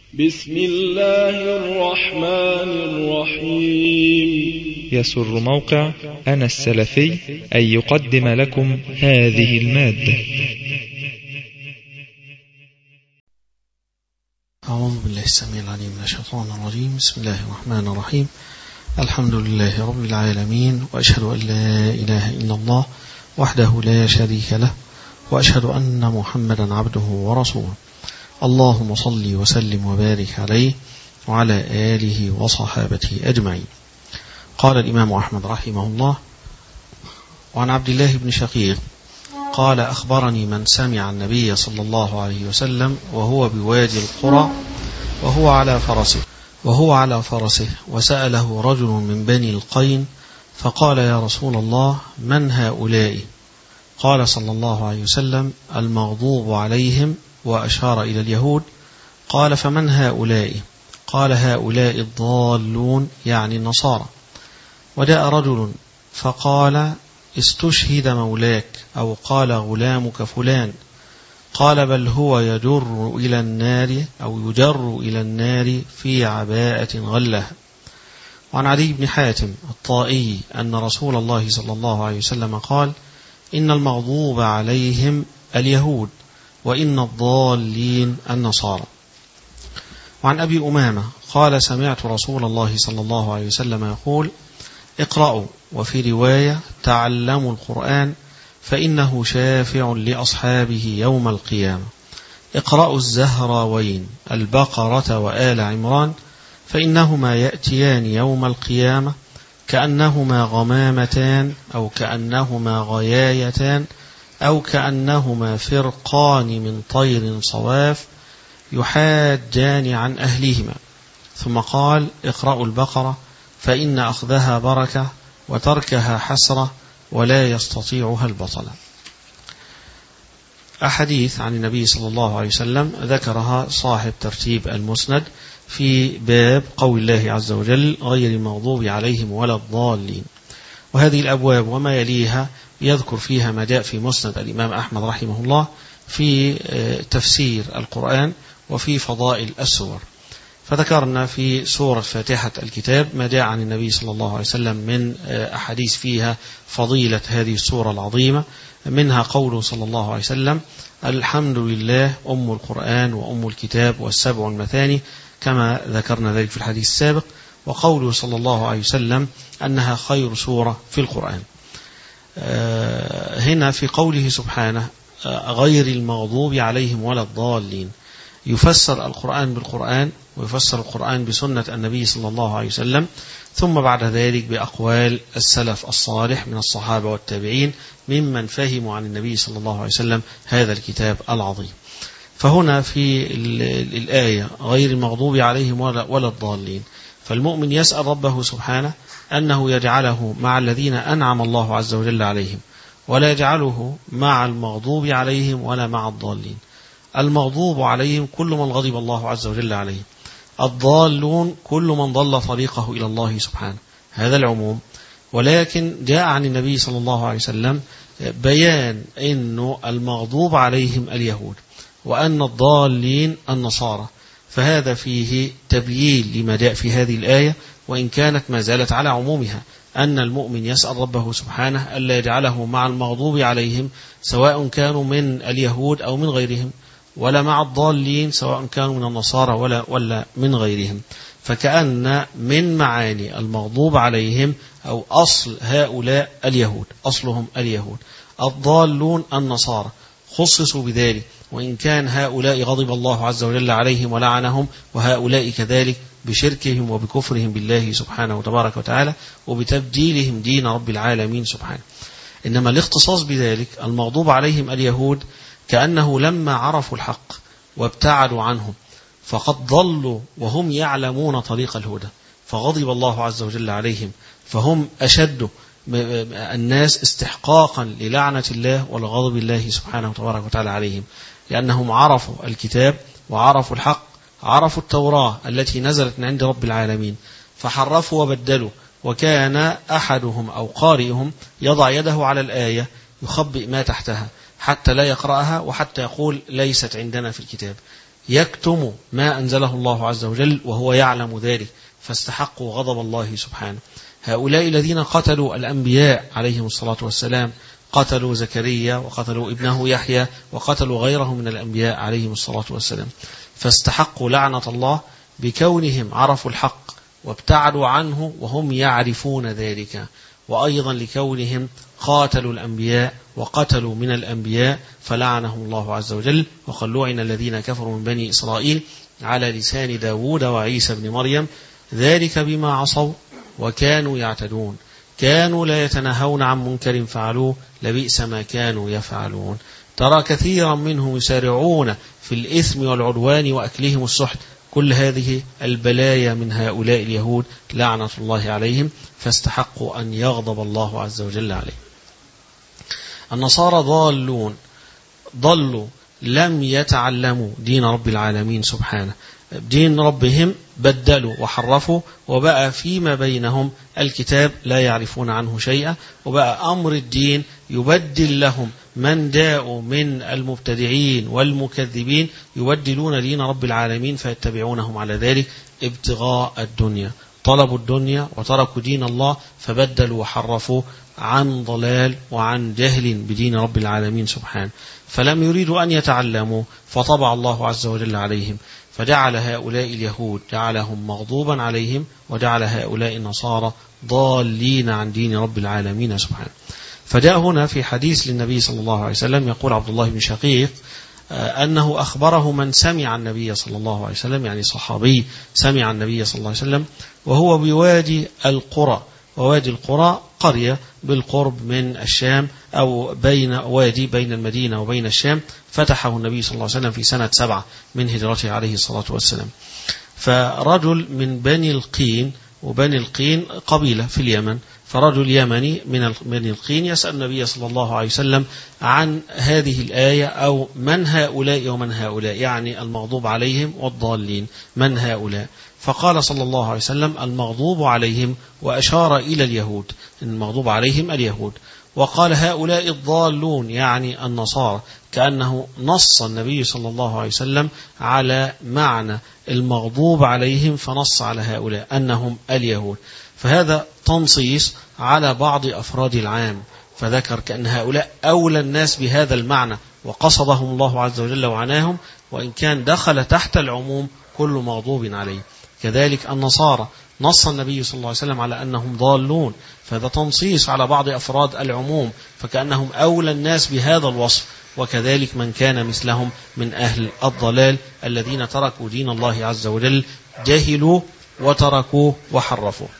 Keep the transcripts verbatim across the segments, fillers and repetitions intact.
بسم الله الرحمن الرحيم. يسر موقع أنا السلفي أن يقدم لكم هذه المادة. أعوذ بالله السميع العليم من الشيطان الرجيم. بسم الله الرحمن الرحيم. الحمد لله رب العالمين، وأشهد أن لا إله إلا الله وحده لا شريك له، وأشهد أن محمدا عبده ورسوله. اللهم صل وسلم وبارك عليه وعلى آله وصحابته أجمعين. قال الإمام أحمد رحمه الله: وعن عبد الله بن شقيق قال: أخبرني من سمع النبي صلى الله عليه وسلم وهو بوادي القرى وهو على فرسه وهو على فرسه وسأله رجل من بني القين فقال: يا رسول الله، من هؤلاء؟ قال صلى الله عليه وسلم: المغضوب عليهم، وأشار إلى اليهود. قال: فمن هؤلاء؟ قال: هؤلاء الضالون، يعني النصارى. وجاء رجل فقال: استشهد مولاك، أو قال غلامك فلان. قال: بل هو يجر إلى النار أو يجر إلى النار في عباءة غلها. وعن علي بن حاتم الطائي أن رسول الله صلى الله عليه وسلم قال: إن المغضوب عليهم اليهود، وإن الضالين النصارى. وعن أبي أمامة قال: سمعت رسول الله صلى الله عليه وسلم يقول: اقرأوا، وفي رواية: تعلموا القرآن فإنه شافع لأصحابه يوم القيامة. اقرأوا الزهراوين، البقرة وآل عمران، فإنهما يأتيان يوم القيامة كأنهما غمامتان، أو كأنهما غيايتان، أو كأنهما فرقان من طير صواف يحاجان عن أهلهما. ثم قال: اقرأوا البقرة فإن أخذها بركة وتركها حسرة ولا يستطيعها البطل. أحاديث عن النبي صلى الله عليه وسلم ذكرها صاحب ترتيب المسند في باب قول الله عز وجل: غير المغضوب عليهم ولا الضالين. وهذه الأبواب وما يليها يذكر فيها ما جاء في مسند الإمام أحمد رحمه الله في تفسير القرآن وفي فضائل السور. فذكرنا في سورة فاتحة الكتاب ما جاء عن النبي صلى الله عليه وسلم من أحاديث فيها فضيلة هذه السورة العظيمة، منها قوله صلى الله عليه وسلم: الحمد لله أم القرآن وأم الكتاب والسبع المثاني، كما ذكرنا ذلك في الحديث السابق. وقوله صلى الله عليه وسلم أنها خير سورة في القرآن. هنا في قوله سبحانه: غير المغضوب عليهم ولا الضالين، يفسر القرآن بالقرآن، ويفسر القرآن بسنة النبي صلى الله عليه وسلم، ثم بعد ذلك بأقوال السلف الصالح من الصحابة والتابعين ممن فهموا عن النبي صلى الله عليه وسلم هذا الكتاب العظيم. فهنا في الآية غير المغضوب عليهم ولا الضالين، فالمؤمن يسأل ربه سبحانه أنه يجعله مع الذين أنعم الله عز وجل عليهم، ولا يجعله مع المغضوب عليهم ولا مع الضالين. المغضوب عليهم كل من غضب الله عز وجل عليه، الضالون كل من ضل طريقه إلى الله سبحانه، هذا العموم. ولكن جاء عن النبي صلى الله عليه وسلم بيان أنه المغضوب عليهم اليهود، وأن الضالين النصارى، فهذا فيه تبيين لما جاء في هذه الآية، وإن كانت ما زالت على عمومها، أن المؤمن يسأل ربه سبحانه ألا يجعله مع المغضوب عليهم سواء كانوا من اليهود أو من غيرهم، ولا مع الضالين سواء كانوا من النصارى ولا, ولا من غيرهم. فكأن من معاني المغضوب عليهم أو أصل هؤلاء اليهود، أصلهم اليهود، الضالون النصارى، خصصوا بذلك، وإن كان هؤلاء غضب الله عز وجل عليهم ولعنهم، وهؤلاء كذلك بشركهم وبكفرهم بالله سبحانه وتبارك وتعالى وبتبديلهم دين رب العالمين سبحانه. إنما الاختصاص بذلك المغضوب عليهم اليهود كأنه لما عرفوا الحق وابتعدوا عنهم فقد ضلوا وهم يعلمون طريق الهدى، فغضب الله عز وجل عليهم، فهم أشد الناس استحقاقا للعنة الله ولغضب الله سبحانه وتبارك وتعالى عليهم، لأنهم عرفوا الكتاب وعرفوا الحق، عرفوا التوراة التي نزلت من عند رب العالمين، فحرفوا وبدلوا. وكان أحدهم أو قارئهم يضع يده على الآية يخبئ ما تحتها حتى لا يقرأها، وحتى يقول ليست عندنا في الكتاب، يكتم ما أنزله الله عز وجل وهو يعلم ذلك، فاستحقوا غضب الله سبحانه. هؤلاء الذين قتلوا الأنبياء عليهم الصلاة والسلام، قتلوا زكريا وقتلوا ابنه يحيى وقتلوا غيره من الأنبياء عليهم الصلاة والسلام، فاستحقوا لعنة الله بكونهم عرفوا الحق وابتعدوا عنه وهم يعرفون ذلك، وأيضا لكونهم قاتلوا الأنبياء وقتلوا من الأنبياء فلعنهم الله عز وجل. وقد لعن الذين كفروا من بني إسرائيل على لسان داود وعيسى بن مريم ذلك بما عصوا وكانوا يعتدون، كانوا لا يتناهون عن منكر فعلوه لبئس ما كانوا يفعلون. ترى كثيرا منهم يسارعون في الإثم والعدوان وأكلهم السحت. كل هذه البلايا من هؤلاء اليهود لعنة الله عليهم، فاستحقوا أن يغضب الله عز وجل عليهم. النصارى ضالون، ضلوا، لم يتعلموا دين رب العالمين سبحانه، دين ربهم بدلوا وحرفوا، وبقى فيما بينهم الكتاب لا يعرفون عنه شيئا، وبقى أمر الدين يبدل لهم من داءوا من المبتدعين والمكذبين، يبدلون دين رب العالمين فيتبعونهم على ذلك ابتغاء الدنيا، طلبوا الدنيا وتركوا دين الله فبدلوا وحرفوا عن ضلال وعن جهل بدين رب العالمين سبحانه، فلم يريدوا أن يتعلموا فطبع الله عز وجل عليهم، فجعل هؤلاء اليهود جعلهم مغضوبا عليهم، وجعل هؤلاء النصارى ضالين عن دين رب العالمين سبحانه. فجاء هنا في حديث للنبي صلى الله عليه وسلم يقول عبد الله بن شقيق أنه أخبره من سمع النبي صلى الله عليه وسلم، يعني صحابي سمع النبي صلى الله عليه وسلم وهو بوادي القرى، ووادي القرى قرية بالقرب من الشام، أو بين وادي بين المدينة وبين الشام، فتحه النبي صلى الله عليه وسلم في سنة سبعة من هجرته عليه الصلاة والسلام. فرجل من بني القين، وبني القين قبيلة في اليمن، فرجل يمني من بني القين يسأل النبي صلى الله عليه وسلم عن هذه الآية، أو من هؤلاء ومن هؤلاء، يعني المغضوب عليهم والضالين، من هؤلاء؟ فقال صلى الله عليه وسلم المغضوب عليهم، وأشار إلى اليهود، المغضوب عليهم اليهود، وقال هؤلاء الضالون يعني النصارى، كأنه نص النبي صلى الله عليه وسلم على معنى المغضوب عليهم فنص على هؤلاء أنهم اليهود. فهذا تنصيص على بعض أفراد العام، فذكر كأن هؤلاء أولى الناس بهذا المعنى وقصدهم الله عز وجل وعناهم، وإن كان دخل تحت العموم كل مغضوب عليه. كذلك النصارى نص النبي صلى الله عليه وسلم على أنهم ضالون، فهذا تنصيص على بعض أفراد العموم، فكأنهم أولى الناس بهذا الوصف. وكذلك من كان مثلهم من أهل الضلال الذين تركوا دين الله عز وجل، جهلوا وتركوه وحرفوه.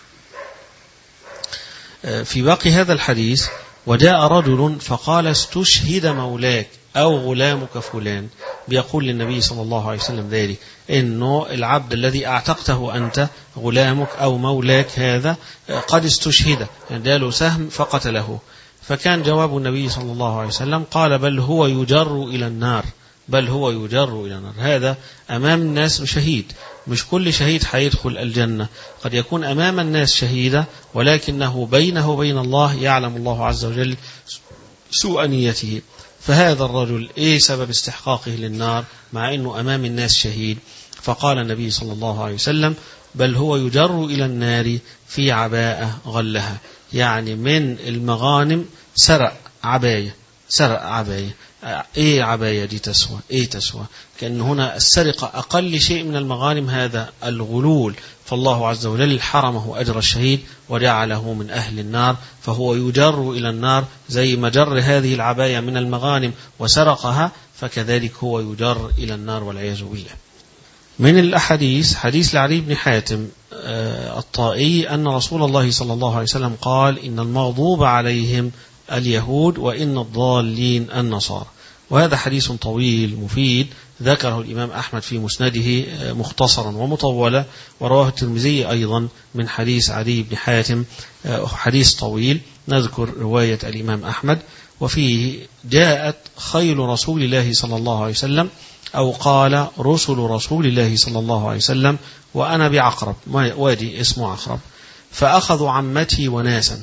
في باقي هذا الحديث وجاء رجل فقال استشهد مولاك أو غلامك فلان، بيقول للنبي صلى الله عليه وسلم ذلك، إنه العبد الذي أعتقته أنت غلامك أو مولاك هذا قد استشهد، يعني له سهم فقتله. فكان جواب النبي صلى الله عليه وسلم قال بل هو يجر إلى النار، بل هو يجر إلى النار. هذا أمام الناس شهيد، مش كل شهيد حيدخل الجنة، قد يكون أمام الناس شهيدا ولكنه بينه وبين الله يعلم الله عز وجل سوء نيته. فهذا الرجل إيه سبب استحقاقه للنار مع أنه أمام الناس شهيد؟ فقال النبي صلى الله عليه وسلم بل هو يجر إلى النار في عباءة غلها، يعني من المغانم سرق عباية، سرق عباية. ايه عباية دي تسوى؟ ايه تسوى؟ كأن هنا السرقة أقل شيء من المغانم، هذا الغلول، فالله عز وجل حرمه أجر الشهيد وجعله من أهل النار، فهو يجر إلى النار زي ما جر هذه العباية من المغانم وسرقها، فكذلك هو يجر إلى النار والعياذ بالله. من الأحاديث حديث لعلي بن حاتم الطائي أن رسول الله صلى الله عليه وسلم قال إن المغضوب عليهم اليهود وإن الضالين النصارى. وهذا حديث طويل مفيد ذكره الإمام أحمد في مسنده مختصرا ومطولا، ورواه الترمذي أيضا من حديث علي بن حاتم حديث طويل. نذكر رواية الإمام أحمد وفيه جاءت خيل رسول الله صلى الله عليه وسلم، أو قال رسل رسول الله صلى الله عليه وسلم وأنا بعقرب، وادي اسمه عقرب، فأخذوا عمتي وناسا،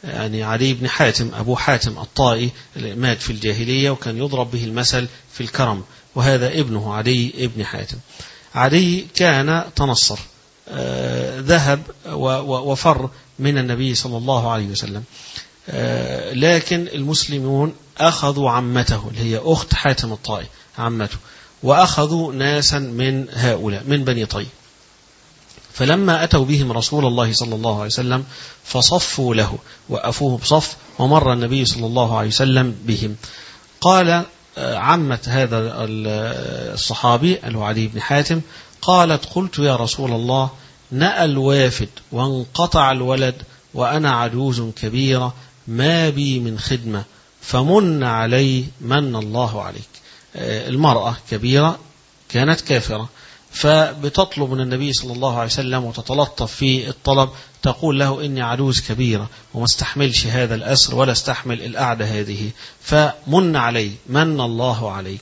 يعني علي بن حاتم أبو حاتم الطائي مات في الجاهلية وكان يضرب به المثل في الكرم، وهذا ابنه علي بن حاتم. علي كان تنصر، آه ذهب وفر من النبي صلى الله عليه وسلم، آه لكن المسلمون أخذوا عمته اللي هي أخت حاتم الطائي عمته، وأخذوا ناسا من هؤلاء من بني طي. فلما أتوا بهم رسول الله صلى الله عليه وسلم فصفوا له، وقفوه بصف، ومر النبي صلى الله عليه وسلم بهم. قال عمة هذا الصحابي اللي هو علي بن حاتم قالت: قلت يا رسول الله نأى الوافد وانقطع الولد وأنا عجوز كبيرة ما بي من خدمة فمن علي من الله عليك. المرأة كبيرة كانت كافرة، فبتطلب من النبي صلى الله عليه وسلم وتتلطف في الطلب، تقول له إني عجوز كبيرة وما استحملش هذا الأسر ولا استحمل القعدة هذه، فمن علي من الله عليك.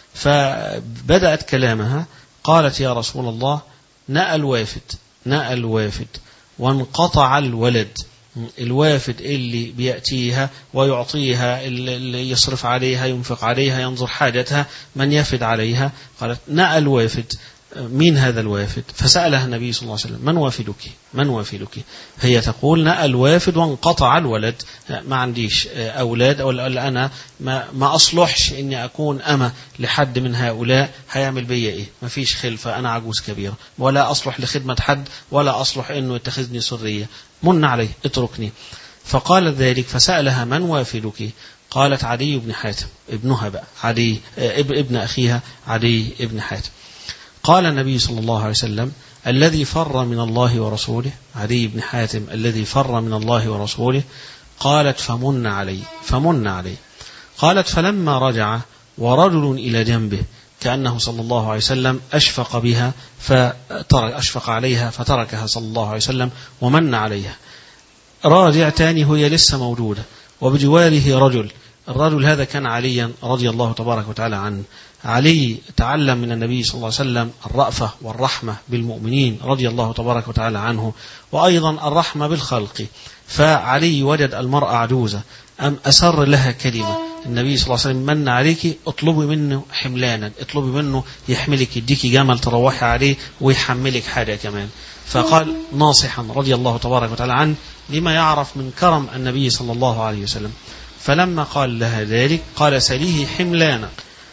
فبدأت كلامها قالت: يا رسول الله نأى الوافد نأى الوافد وانقطع الولد. الوافد اللي بيأتيها ويعطيها، اللي يصرف عليها ينفق عليها ينظر حاجتها، من يفد عليها. قالت: نأى الوافد. مين هذا الوافد؟ فسألها النبي صلى الله عليه وسلم: من وافدك من وافدك؟ هي تقول: نأى الوافد وانقطع الولد، ما عنديش أولاد، أو أنا ما, ما أصلحش إني أكون أمة لحد من هؤلاء، هيعمل بي إيه؟ ما فيش خلفة، أنا عجوز كبيرة، ولا أصلح لخدمة حد، ولا أصلح إنه يتخذني سرية، من عليه اتركني. فقال ذلك، فسألها: من وافدك؟ قالت: علي بن حاتم، ابنها بقى علي ابن أخيها علي بن حاتم. قال النبي صلى الله عليه وسلم: الذي فر من الله ورسوله، علي بن حاتم الذي فر من الله ورسوله. قالت: فمن علي فمن علي. قالت: فلما رجع ورجل إلى جنبه كأنه صلى الله عليه وسلم أشفق بها فترك أشفق عليها فتركها صلى الله عليه وسلم ومن عليها. راجع تاني وهي لسه موجودة، وبجواره رجل، الرجل هذا كان عليا رضي الله تبارك وتعالى عنه. علي تعلم من النبي صلى الله عليه وسلم الرأفة والرحمة بالمؤمنين رضي الله تبارك وتعالى عنه، وأيضا الرحمة بالخلق. فعلي وجد المرأة عجوزة، أم أسر لها كلمة: النبي صلى الله عليه وسلم من عليك، اطلبي منه حملانا، اطلبي منه يحملك، يديك جمل تروحي عليه ويحملك حاجة كمان. فقال ناصحا رضي الله تبارك وتعالى عنه لما يعرف من كرم النبي صلى الله عليه وسلم. فلما قال لها ذلك قال: سليه حملانا.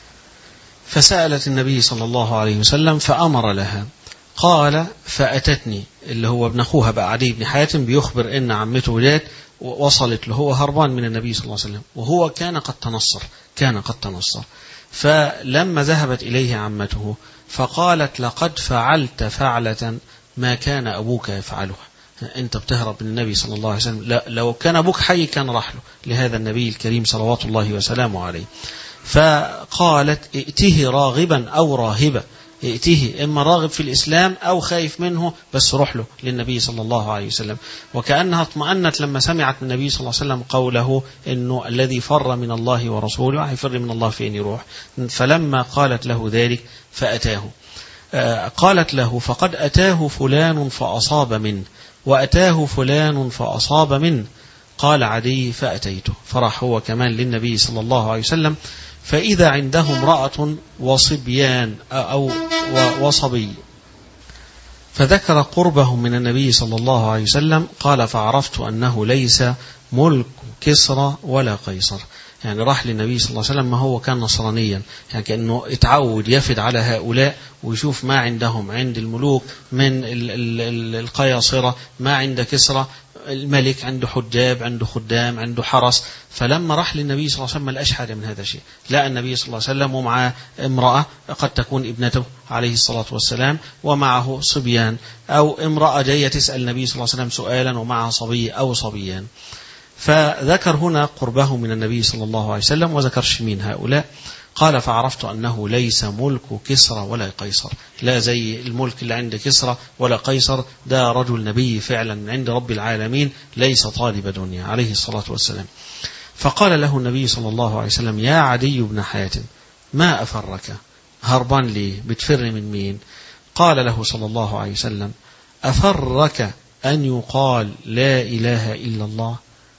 فسألت النبي صلى الله عليه وسلم فأمر لها. قال: فأتتني، اللي هو ابن أخوها بقى علي بن حاتم بيخبر إن عمته جات ووصلت له، هو هربان من النبي صلى الله عليه وسلم، وهو كان قد تنصر كان قد تنصر فلما ذهبت إليه عمته فقالت: لقد فعلت فعلة ما كان أبوك يفعلها. أنت بتهرب من النبي صلى الله عليه وسلم، لا لو كان أبوك حي كان راح له لهذا النبي الكريم صلوات الله وسلامه عليه. فقالت: ائته راغبا أو راهبا، ائته إما راغب في الإسلام أو خايف منه، بس روح له للنبي صلى الله عليه وسلم. وكأنها اطمأنت لما سمعت من النبي صلى الله عليه وسلم قوله إنه الذي فر من الله ورسوله هيفر من الله فين يروح. فلما قالت له ذلك فأتاه. قالت له: فقد أتاه فلان فأصاب منه، وأتاه فلان فأصاب منه. قال علي: فأتيته، فراح هو كمان للنبي صلى الله عليه وسلم، فإذا عنده امرأة وصبيان أو وصبي، فذكر قربه من النبي صلى الله عليه وسلم. قال: فعرفت أنه ليس ملك كسرى ولا قيصر. يعني راح للنبي صلى الله عليه وسلم، ما هو كان نصرانيا، يعني كأنه اتعود يفد على هؤلاء ويشوف ما عندهم عند الملوك من القياصرة، ما عند كسرى الملك عنده حجاب، عنده خدام، عنده حرس. فلما راح للنبي صلى الله عليه وسلم ما لقاش حاجة من هذا الشيء، لا النبي صلى الله عليه وسلم ومعه امرأة قد تكون ابنته عليه الصلاة والسلام، ومعه صبيان، أو امرأة جاية تسأل النبي صلى الله عليه وسلم سؤالا ومعها صبي أو صبيان. فذكر هنا قربه من النبي صلى الله عليه وسلم وذكرش مين هؤلاء. قال: فعرفت أنه ليس ملك كسرى ولا قيصر، لا زي الملك اللي عند كسرى ولا قيصر، ده رجل نبي فعلا من عند رب العالمين، ليس طالب دنيا عليه الصلاة والسلام. فقال له النبي صلى الله عليه وسلم: يا عدي بن حاتم، ما أفرك، هربان ليه، بتفر من مين؟ قال له صلى الله عليه وسلم: أفرك أن يقال لا إله إلا الله؟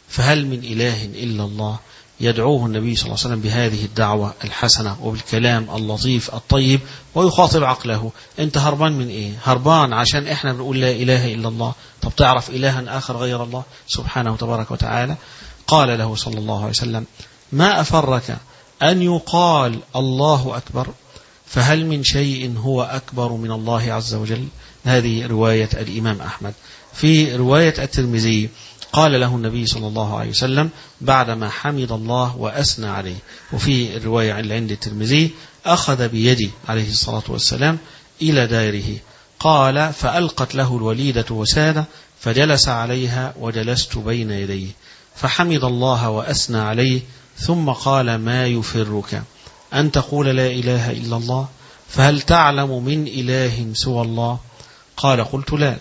فهل من إله إلا الله؟ يدعوه النبي صلى الله عليه وسلم بهذه الدعوة الحسنة وبالكلام اللطيف الطيب، ويخاطب عقله. أنت هربان من إيه؟ هربان عشان إحنا بنقول لا إله إلا الله. طب تعرف إلها آخر غير الله سبحانه وتبارك وتعالى؟ قال له صلى الله عليه وسلم: ما أفرك أن يقال الله أكبر؟ فهل من شيء هو أكبر من الله عز وجل؟ هذه رواية الإمام أحمد. في رواية الترمذي قال له النبي صلى الله عليه وسلم بعدما حمد الله وأثنى عليه، وفي الرواية اللي عند الترمذي أخذ بيدي عليه الصلاة والسلام إلى داره، قال: فألقت له الوليدة وسادة فجلس عليها وجلست بين يديه، فحمد الله وأثنى عليه، ثم قال: ما يفرك أن تقول لا إله إلا الله؟ فهل تعلم من إله سوى الله؟ قال: قلت لا.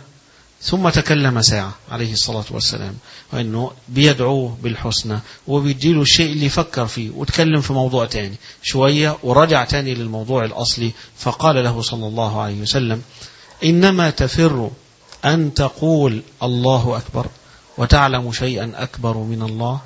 ثم تكلم ساعة عليه الصلاة والسلام، وأنه بيدعوه بالحسنى وبيديله الشيء اللي يفكر فيه، وتكلم في موضوع تاني شوية ورجع تاني للموضوع الأصلي. فقال له صلى الله عليه وسلم: إنما تفر أن تقول الله أكبر وتعلم شيئا أكبر من الله؟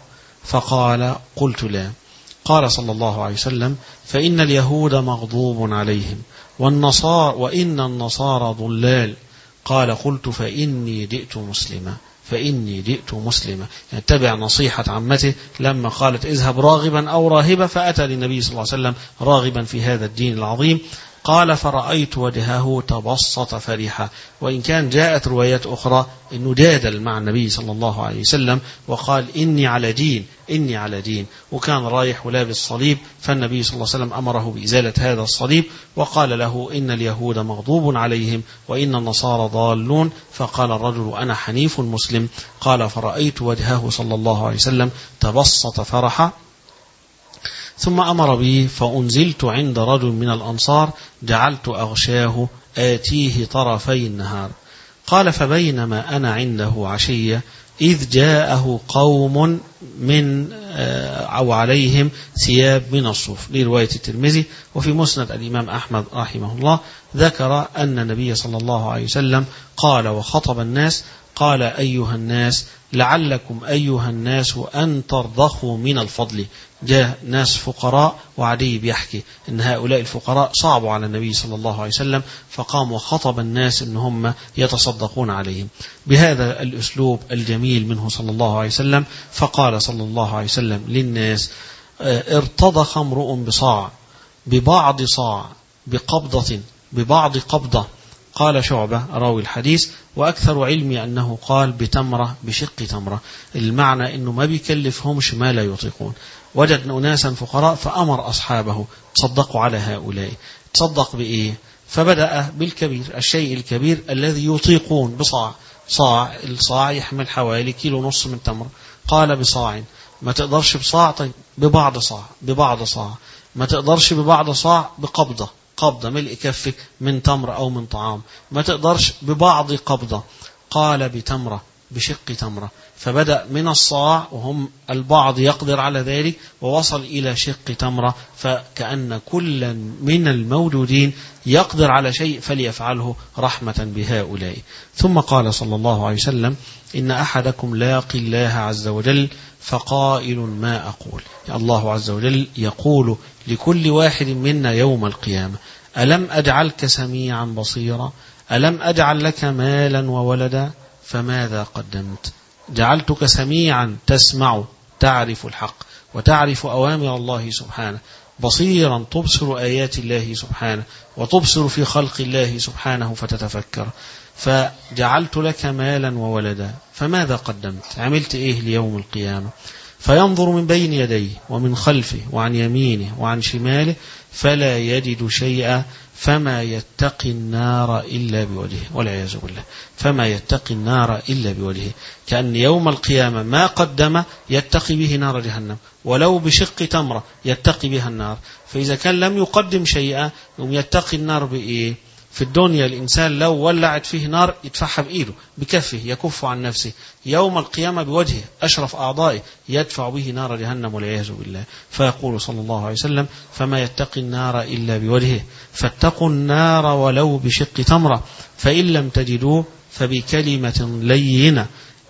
فقال: قلت لا. قال صلى الله عليه وسلم: فإن اليهود مغضوب عليهم والنصارى وإن النصارى ضلال. قال: قلت فإني جئت مسلما فإني جئت مسلما. يعني تبع نصيحة عمته لما قالت اذهب راغبا أو راهبا، فأتى للنبي صلى الله عليه وسلم راغبا في هذا الدين العظيم. قال: فرأيت وجهه تبسط فرحا. وإن كان جاءت روايات أخرى أنه جادل مع النبي صلى الله عليه وسلم وقال: إني على دين إني على دين، وكان رايح ولابس صليب، فالنبي صلى الله عليه وسلم أمره بإزالة هذا الصليب وقال له: إن اليهود مغضوب عليهم وإن النصارى ضالون. فقال الرجل: أنا حنيف مسلم. قال: فرأيت وجهه صلى الله عليه وسلم تبسط فرحا، ثم أمر به فأنزلت عند رجل من الأنصار جعلت أغشاه آتيه طرفي النهار. قال: فبينما أنا عنده عشية إذ جاءه قوم من أو عليهم ثياب من الصوف. لرواية الترمذي. وفي مسند الإمام أحمد رحمه الله ذكر أن النبي صلى الله عليه وسلم قال وخطب الناس: قال: أيها الناس لعلكم أيها الناس أن ترضخوا من الفضل. جاء ناس فقراء وعدي بيحكي أن هؤلاء الفقراء صعبوا على النبي صلى الله عليه وسلم، فقام وخطب الناس أن هم يتصدقون عليهم بهذا الأسلوب الجميل منه صلى الله عليه وسلم. فقال صلى الله عليه وسلم للناس: ارتضخ امرؤ بصاع ببعض صاع بقبضة ببعض قبضة. قال شعبة راوي الحديث: وأكثر علمي أنه قال بتمرة بشق تمرة. المعنى أنه ما بيكلفهمش ما لا يطيقون. وجد أناسا فقراء فأمر أصحابه تصدقوا على هؤلاء. تصدق بإيه؟ فبدأ بالكبير، الشيء الكبير الذي يطيقون، بصاع. صاع الصاع يحمل حوالي كيلو نص من تمر. قال: بصاع. ما تقدرش بصاع؟ طيب ببعض صاع ببعض صاع. ما تقدرش ببعض صاع؟ بقبضة قبضة ملء كفك من تمر أو من طعام. ما تقدرش ببعض قبضة. قال: بتمرة بشق تمرة. فبدأ من الصاع وهم البعض يقدر على ذلك، ووصل إلى شق تمرة، فكأن كل من الموجودين يقدر على شيء فليفعله رحمة بهؤلاء. ثم قال صلى الله عليه وسلم: إن أحدكم لاقي الله عز وجل فقائل ما أقول. الله عز وجل يقول لكل واحد منا يوم القيامة: ألم أجعلك سميعا بصيرا؟ ألم أجعل لك مالا وولدا؟ فماذا قدمت؟ جعلتك سميعا تسمع تعرف الحق وتعرف أوامر الله سبحانه، بصيرا تبصر آيات الله سبحانه وتبصر في خلق الله سبحانه فتتفكر. فجعلت لك مالا وولدا، فماذا قدمت؟ عملت إيه ليوم القيامة؟ فينظر من بين يديه ومن خلفه وعن يمينه وعن شماله فلا يجد شيئا، فما يتقي النار إلا بوجهه، والعياذ بالله. فما يتقي النار إلا بوجهه، كأن يوم القيامة ما قدم يتقي به نار جهنم، ولو بشق تمرة يتقي بها النار. فإذا كان لم يقدم شيئا يتقي النار بإيه؟ في الدنيا الإنسان لو ولعت فيه نار يدفعها بإيده بكفه يكف عن نفسه، يوم القيامة بوجهه أشرف أعضائه يدفع به نار جهنم والعياذ بالله. فيقول صلى الله عليه وسلم: فما يتقي النار إلا بوجهه، فاتقوا النار ولو بشق تمرة، فإن لم تجدوه فبكلمة لينة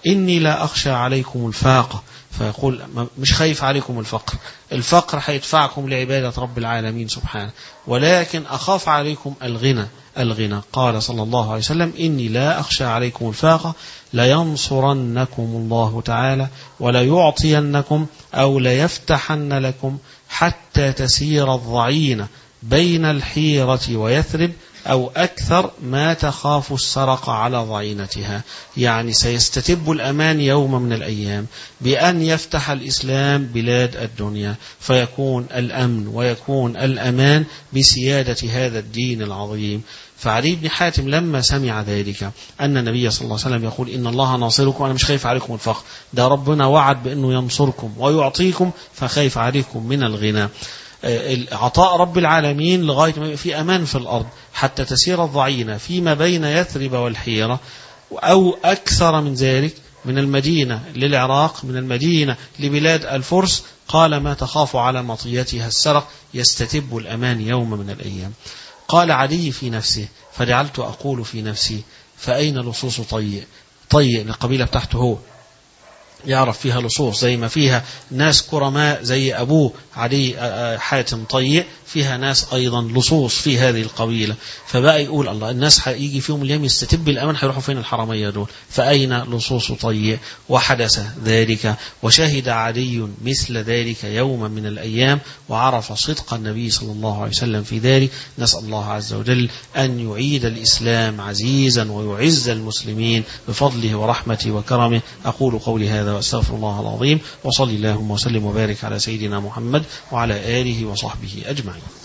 إني لا أخشى عليكم الفاقة، فيقول مش خايف عليكم الفقر، الفقر هيدفعكم لعبادة رب العالمين سبحانه، ولكن أخاف عليكم الغنى. الغنى قال صلى الله عليه وسلم إني لا أخشى عليكم الفاقة لينصرنكم الله تعالى ولا يعطينكم أو ليفتحن لكم حتى تسير الضعينة بين الحيرة ويثرب أو أكثر ما تخاف السرق على ضعينتها. يعني سيستتب الأمان يوم من الأيام بأن يفتح الإسلام بلاد الدنيا، فيكون الأمن ويكون الأمان بسيادة هذا الدين العظيم. فعلي بن حاتم لما سمع ذلك أن النبي صلى الله عليه وسلم يقول إن الله ناصركم، أنا مش خايف عليكم الفقر، ده ربنا وعد بأنه ينصركم ويعطيكم، فخايف عليكم من الغنى. عطاء رب العالمين لغاية ما في أمان في الأرض حتى تسير الضعينة فيما بين يثرب والحيرة، أو أكثر من ذلك من المدينة للعراق، من المدينة لبلاد الفرس. قال ما تخاف على مطيتها السرق، يستتب الأمان يوم من الأيام. قال علي في نفسه فجعلت أقول في نفسي فأين لصوص طيء؟ طيء القبيلة بتاعته هو يعرف فيها لصوص، زي ما فيها ناس كرماء زي أبوه علي حاتم طيء، فيها ناس أيضا لصوص في هذه القبيلة. فبقى يقول الله الناس هيجي فيهم اليوم يستتب الأمان، هيروحوا فين الحرمية دول؟ فأين لصوص طيء؟ وحدث ذلك وشهد علي مثل ذلك يوما من الأيام، وعرف صدق النبي صلى الله عليه وسلم في ذلك. نسأل الله عز وجل أن يعيد الإسلام عزيزا ويعز المسلمين بفضله ورحمته وكرمه. أقول قولي هذا وأستغفر الله العظيم، وصلي اللهم وسلم وبارك على سيدنا محمد وعلى آله وصحبه أجمعين.